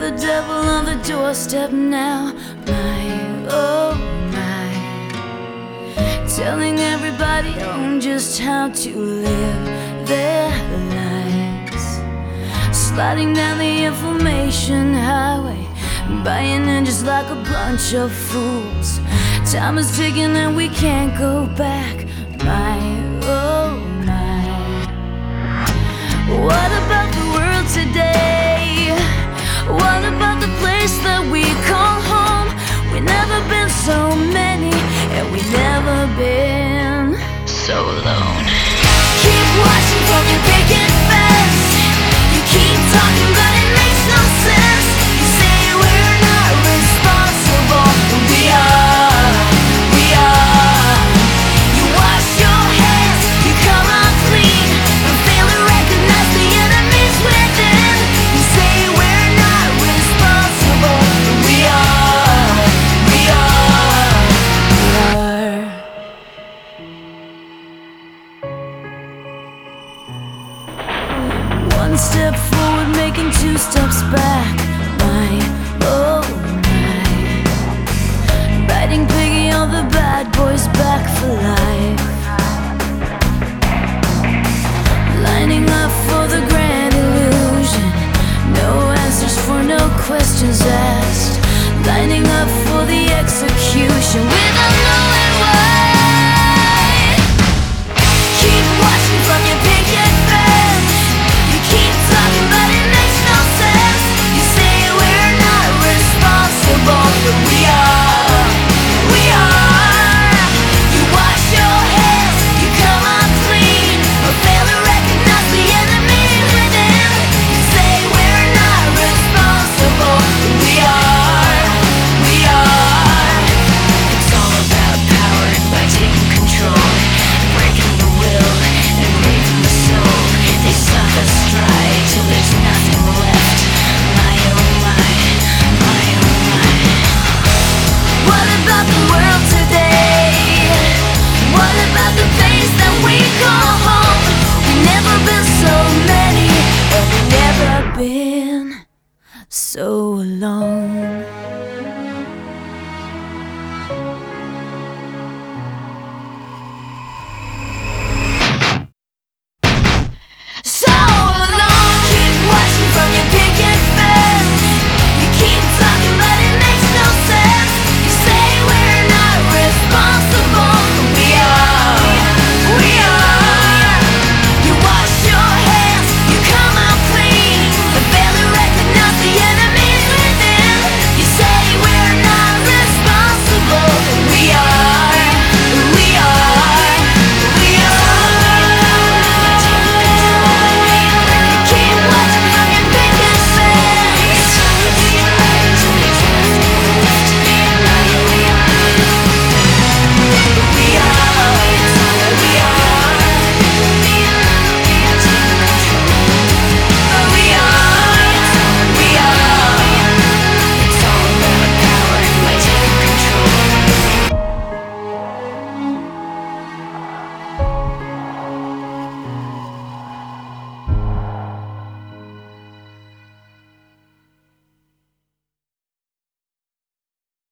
the devil on the doorstep now. My, oh my, telling everybody on just how to live their lives, sliding down the information highway, buying in just like a bunch of fools. Time is ticking and we can't go back. My, oh my, what about the world today? What about the place that we call home? We've never been so many, and we've never been so alone. Keep watching from your picket fence. You keep talking but it makes no sense. You say we're not responsible, but we are, we are. You wash your hands, you come out clean, but fail to recognize the enemies within. You say we're not responsible, but we are, we are, we are. One step forward, making two steps back. My, oh my, biting piggy on the bad boys back for life, lining up for the grand illusion. No answers for no questions asked, lining up for the execution without knowing why. Keep watching from your picket fence. You keep talking but it makes no sense. You say we're not responsible, but we are, we are. You wash your hands, you come out clean, but fail to recognize the enemy within. You say we're not responsible, but we are, we are. It's all about power by taking control, breaking the will and raising the soul. They suck us dry till there's nothing left. My oh my, my oh my. What about the world today? What about the place that we call home? We've never been so many, and we've never been so alone.